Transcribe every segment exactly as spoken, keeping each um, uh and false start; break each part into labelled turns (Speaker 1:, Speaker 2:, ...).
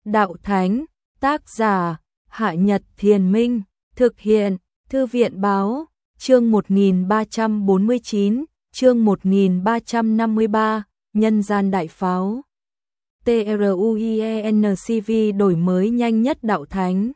Speaker 1: Đạo Thánh, tác giả, Hạ Nhật Thiền Minh, thực hiện, Thư viện Báo, chương một nghìn ba trăm bốn mươi chín, chương một nghìn ba trăm năm mươi ba, Nhân gian đại pháo. TRUIENCV đổi mới nhanh nhất Đạo Thánh.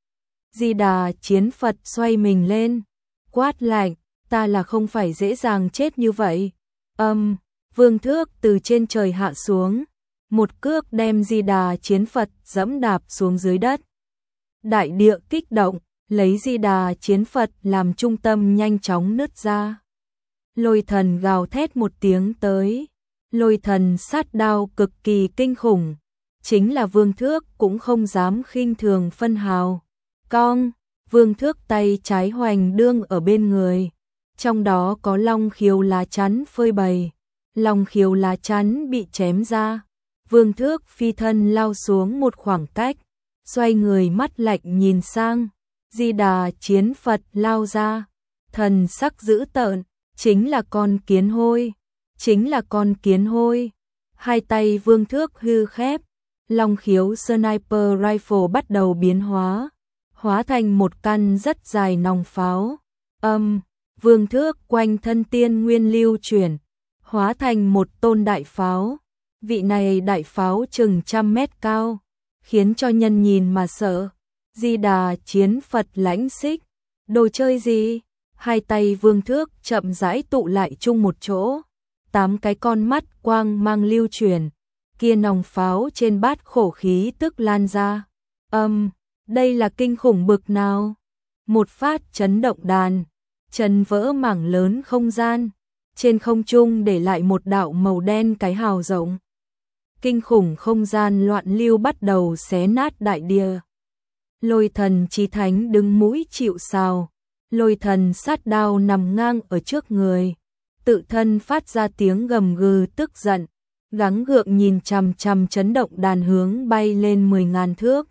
Speaker 1: Di Đà chiến Phật xoay mình lên, quát lạnh, ta là không phải dễ dàng chết như vậy. Âm, Vương Thước từ trên trời hạ xuống, một cước đem Di Đà chiến Phật dẫm đạp xuống dưới đất. Đại địa kích động, lấy Di Đà chiến Phật làm trung tâm nhanh chóng nứt ra. Lôi thần gào thét một tiếng tới, lôi thần sát đao cực kỳ kinh khủng, chính là Vương Thước cũng không dám khinh thường phân hào. Cong, Vương Thước tay trái hoành đương ở bên người, trong đó có long khiếu lá chắn phơi bày, long khiếu lá chắn bị chém ra. Vương Thước phi thân lao xuống một khoảng cách, xoay người mắt lạnh nhìn sang, Di Đà chiến Phật lao ra, thần sắc dữ tợn, chính là con kiến hôi, chính là con kiến hôi. Hai tay Vương Thước hư khép, long khiếu sniper rifle bắt đầu biến hóa, hóa thành một căn rất dài nòng pháo. Âm, Vương Thước quanh thân tiên nguyên lưu chuyển, hóa thành một tôn đại pháo. Vị này đại pháo chừng trăm mét cao, khiến cho nhân nhìn mà sợ. Di Đà chiến Phật lãnh xích, đồ chơi gì? Hai tay Vương Thước chậm rãi tụ lại chung một chỗ, tám cái con mắt quang mang lưu chuyển, kia nòng pháo trên bát khổ khí tức lan ra. Âm, đây là kinh khủng bực nào? Một phát chấn động đàn, chấn vỡ mảng lớn không gian, trên không trung để lại một đạo màu đen cái hào rộng. Kinh khủng không gian loạn lưu bắt đầu xé nát đại địa. Lôi thần chí thánh đứng mũi chịu sào, lôi thần sát đao nằm ngang ở trước người, tự thân phát ra tiếng gầm gừ tức giận, gắng gượng nhìn chằm chằm chấn động đàn hướng bay lên mười ngàn thước.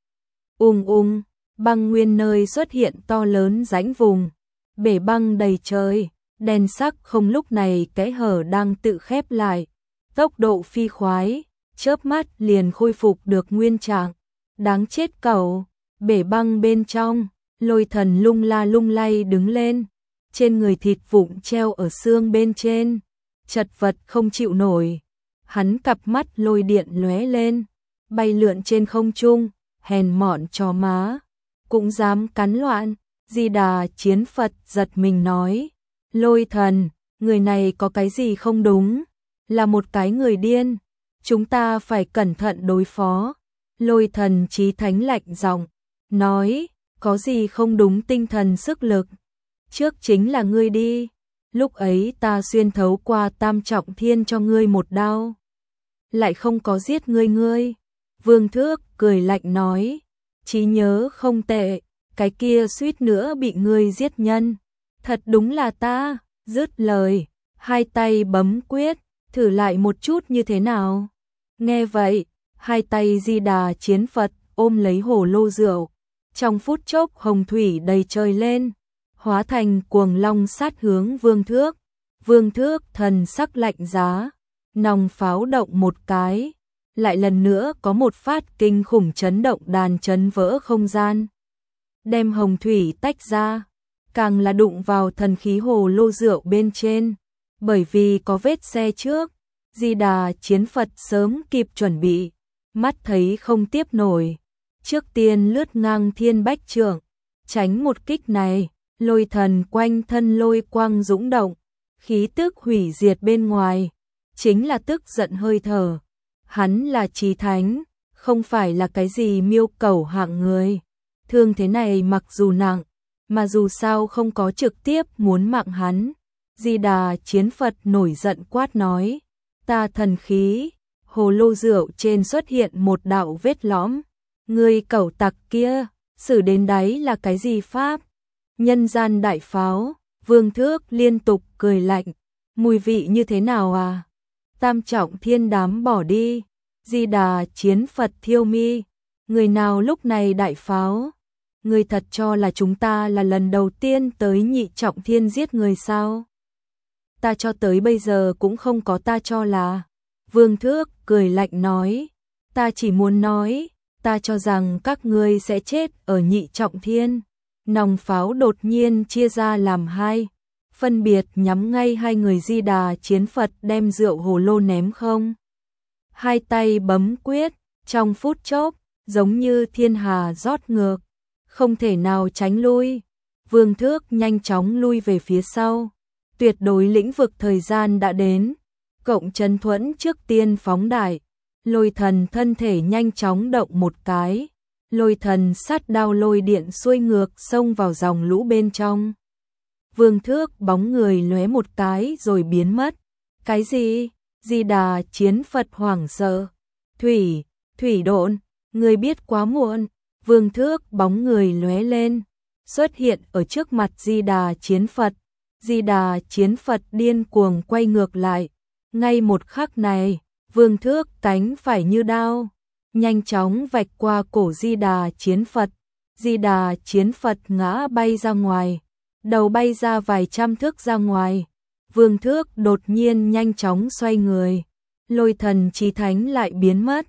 Speaker 1: Ung ung, băng nguyên nơi xuất hiện to lớn rãnh vùng, bể băng đầy trời, đen sắc không lúc này kẽ hở đang tự khép lại, tốc độ phi khoái, chớp mắt liền khôi phục được nguyên trạng. Đáng chết cẩu, bể băng bên trong, lôi thần lung la lung lay đứng lên, trên người thịt vụn treo ở xương bên trên, chật vật không chịu nổi. Hắn cặp mắt lôi điện lóe lên, bay lượn trên không trung, hèn mọn chó má, cũng dám cắn loạn. Di Đà chiến Phật giật mình nói, lôi thần, người này có cái gì không đúng, là một cái người điên, chúng ta phải cẩn thận đối phó. Lôi thần chí thánh lạnh giọng nói, có gì không đúng tinh thần sức lực, trước chính là ngươi đi, lúc ấy ta xuyên thấu qua tam trọng thiên cho ngươi một đao, lại không có giết ngươi ngươi. Vương Thước cười lạnh nói, trí nhớ không tệ, cái kia suýt nữa bị ngươi giết nhân, thật đúng là ta. Dứt lời, hai tay bấm quyết, thử lại một chút như thế nào. Nghe vậy, hai tay Di Đà chiến Phật ôm lấy hồ lô rượu, trong phút chốc hồng thủy đầy trời lên, hóa thành cuồng long sát hướng Vương Thước. Vương Thước thần sắc lạnh giá, nòng pháo động một cái, lại lần nữa có một phát kinh khủng chấn động đàn chấn vỡ không gian, đem hồng thủy tách ra, càng là đụng vào thần khí hồ lô rượu bên trên, bởi vì có vết xe trước. Di Đà chiến Phật sớm kịp chuẩn bị, mắt thấy không tiếp nổi, trước tiên lướt ngang thiên bách trượng, tránh một kích này. Lôi thần quanh thân lôi quang dũng động, khí tức hủy diệt bên ngoài, chính là tức giận hơi thở. Hắn là chí thánh, không phải là cái gì miêu cẩu hạng người, thương thế này mặc dù nặng, mà dù sao không có trực tiếp muốn mạng hắn. Di Đà chiến Phật nổi giận quát nói, ta thần khí. Hồ lô rượu trên xuất hiện một đạo vết lõm, ngươi cẩu tặc kia, xử đến đáy là cái gì pháp? Nhân gian đại pháo. Vương Thước liên tục cười lạnh, mùi vị như thế nào à? Tam trọng thiên đám bỏ đi. Di Đà chiến Phật thiêu mi, người nào lúc này đại pháo? Ngươi thật cho là chúng ta là lần đầu tiên tới nhị trọng thiên giết người sao? Ta cho tới bây giờ cũng không có ta cho là. Vương Thước cười lạnh nói, ta chỉ muốn nói, ta cho rằng các ngươi sẽ chết ở nhị trọng thiên. Nòng pháo đột nhiên chia ra làm hai, phân biệt nhắm ngay hai người Di Đà chiến Phật đem rượu hồ lô ném không. Hai tay bấm quyết, trong phút chốc, giống như thiên hà rót ngược, không thể nào tránh lui. Vương Thước nhanh chóng lui về phía sau, tuyệt đối lĩnh vực thời gian đã đến, cộng chân thuẫn trước tiên phóng đại, lôi thần thân thể nhanh chóng động một cái, lôi thần sát đao lôi điện xuôi ngược xông vào dòng lũ bên trong. Vương Thước bóng người lóe một cái rồi biến mất. Cái gì? Di Đà chiến Phật hoảng sợ. Thủy, thủy độn, người biết quá muộn. Vương Thước bóng người lóe lên, xuất hiện ở trước mặt Di Đà chiến Phật. Di Đà chiến Phật điên cuồng quay ngược lại. Ngay một khắc này, Vương Thước cánh phải như đao, nhanh chóng vạch qua cổ Di Đà chiến Phật. Di Đà chiến Phật ngã bay ra ngoài, đầu bay ra vài trăm thước ra ngoài. Vương Thước đột nhiên nhanh chóng xoay người, lôi thần chí thánh lại biến mất.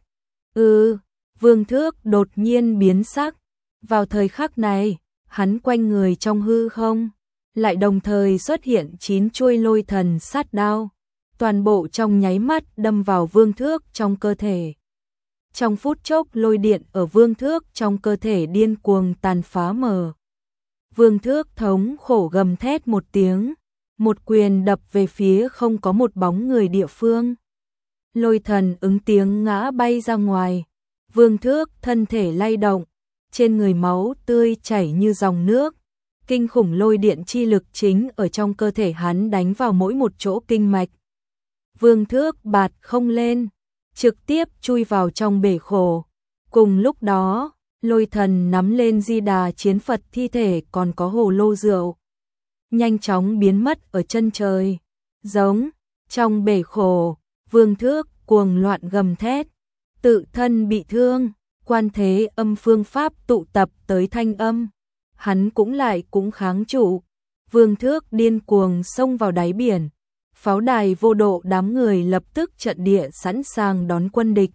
Speaker 1: Ừ, Vương Thước đột nhiên biến sắc. Vào thời khắc này, hắn quanh người trong hư không, lại đồng thời xuất hiện chín chuôi lôi thần sát đao, toàn bộ trong nháy mắt đâm vào Vương Thước trong cơ thể. Trong phút chốc lôi điện ở Vương Thước trong cơ thể điên cuồng tàn phá mở. Vương Thước thống khổ gầm thét một tiếng, một quyền đập về phía không có một bóng người địa phương. Lôi thần ứng tiếng ngã bay ra ngoài. Vương Thước thân thể lay động, trên người máu tươi chảy như dòng nước. Kinh khủng lôi điện chi lực chính ở trong cơ thể hắn đánh vào mỗi một chỗ kinh mạch. Vương Thước bạt không lên, trực tiếp chui vào trong bể khổ. Cùng lúc đó, lôi thần nắm lên Di Đà chiến Phật thi thể còn có hồ lô rượu, nhanh chóng biến mất ở chân trời. Giống, trong bể khổ, Vương Thước cuồng loạn gầm thét, tự thân bị thương, quan thế âm phương pháp tụ tập tới thanh âm. Hắn cũng lại cũng kháng trụ. Vương Thước điên cuồng xông vào đáy biển. Pháo đài vô độ đám người lập tức trận địa sẵn sàng đón quân địch.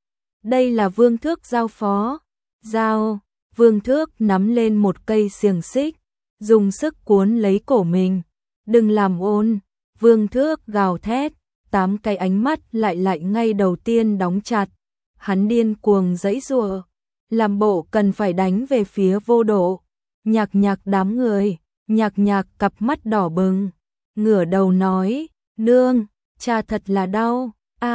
Speaker 1: Đây là Vương Thước giao phó. Giao, Vương Thước nắm lên một cây xiềng xích, dùng sức cuốn lấy cổ mình. Đừng làm ồn, Vương Thước gào thét, tám cái ánh mắt lại lại ngay đầu tiên đóng chặt. Hắn điên cuồng giãy giụa, làm bộ cần phải đánh về phía vô độ. Nhạc Nhạc đám người, Nhạc Nhạc cặp mắt đỏ bừng, ngửa đầu nói, nương, cha thật là đau. A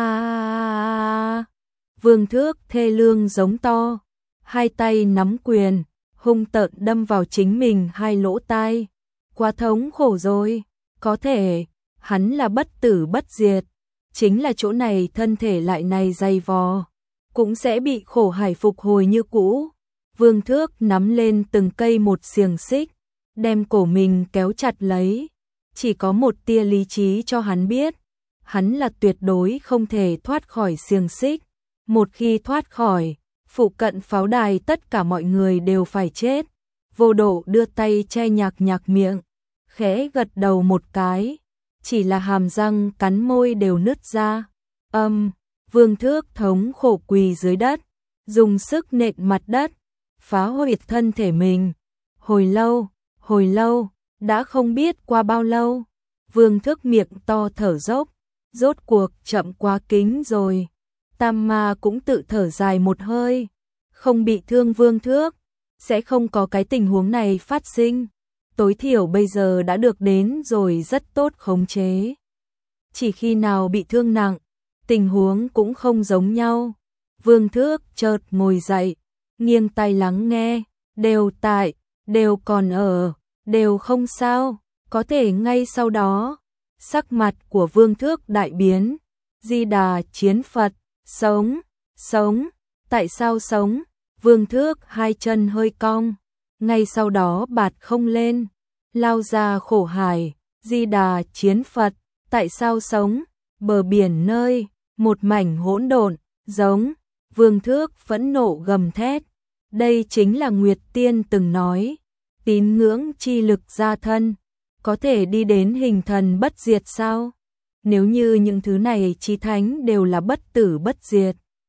Speaker 1: à, Vương Thước thê lương giống to, hai tay nắm quyền, hung tợn đâm vào chính mình hai lỗ tai. Quá thống khổ rồi, có thể, hắn là bất tử bất diệt, chính là chỗ này thân thể lại này dày vò, cũng sẽ bị khổ hải phục hồi như cũ. Vương Thước nắm lên từng cây một xiềng xích, đem cổ mình kéo chặt lấy. Chỉ có một tia lý trí cho hắn biết, hắn là tuyệt đối không thể thoát khỏi xiềng xích. Một khi thoát khỏi, phụ cận pháo đài tất cả mọi người đều phải chết. Vô độ đưa tay che Nhạc Nhạc miệng, khẽ gật đầu một cái, chỉ là hàm răng cắn môi đều nứt ra. Âm, Vương Thước thống khổ quỳ dưới đất, dùng sức nện mặt đất, phá huyệt thân thể mình. Hồi lâu, hồi lâu, đã không biết qua bao lâu, Vương Thước miệng to thở dốc, rốt cuộc chậm quá kính rồi. Tam Ma cũng tự thở dài một hơi, không bị thương Vương Thước, sẽ không có cái tình huống này phát sinh. Tối thiểu bây giờ đã được đến rồi rất tốt khống chế. Chỉ khi nào bị thương nặng, tình huống cũng không giống nhau. Vương Thước chợt ngồi dậy, nghiêng tai lắng nghe, đều tại, đều còn ở, đều không sao. Có thể ngay sau đó, sắc mặt của Vương Thước đại biến. Di Đà chiến Phật, sống, sống, tại sao sống? Vương Thước hai chân hơi cong, ngay sau đó bạt không lên, lao ra khổ hải. Di Đà chiến Phật, tại sao sống? Bờ biển nơi, một mảnh hỗn độn, giống. Vương Thước phẫn nộ gầm thét. Đây chính là Nguyệt Tiên từng nói, tín ngưỡng chi lực gia thân, có thể đi đến hình thần bất diệt sao? Nếu như những thứ này chí thánh đều là bất tử bất diệt,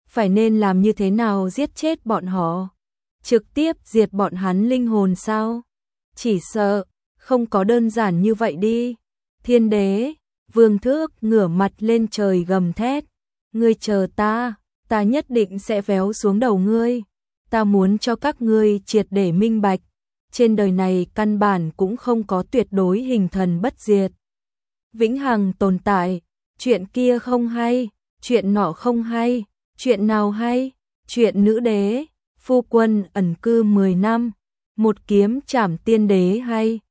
Speaker 1: phải nên làm như thế nào giết chết bọn họ? Trực tiếp diệt bọn hắn linh hồn sao? Chỉ sợ, không có đơn giản như vậy đi. Thiên đế, Vương Thước ngửa mặt lên trời gầm thét. Ngươi chờ ta, ta nhất định sẽ véo xuống đầu ngươi. Ta muốn cho các ngươi triệt để minh bạch. Trên đời này căn bản cũng không có tuyệt đối hình thần bất diệt. Vĩnh hằng tồn tại, chuyện kia không hay, chuyện nọ không hay, chuyện nào hay, chuyện nữ đế, phu quân ẩn cư mười năm, một kiếm trảm tiên đế hay.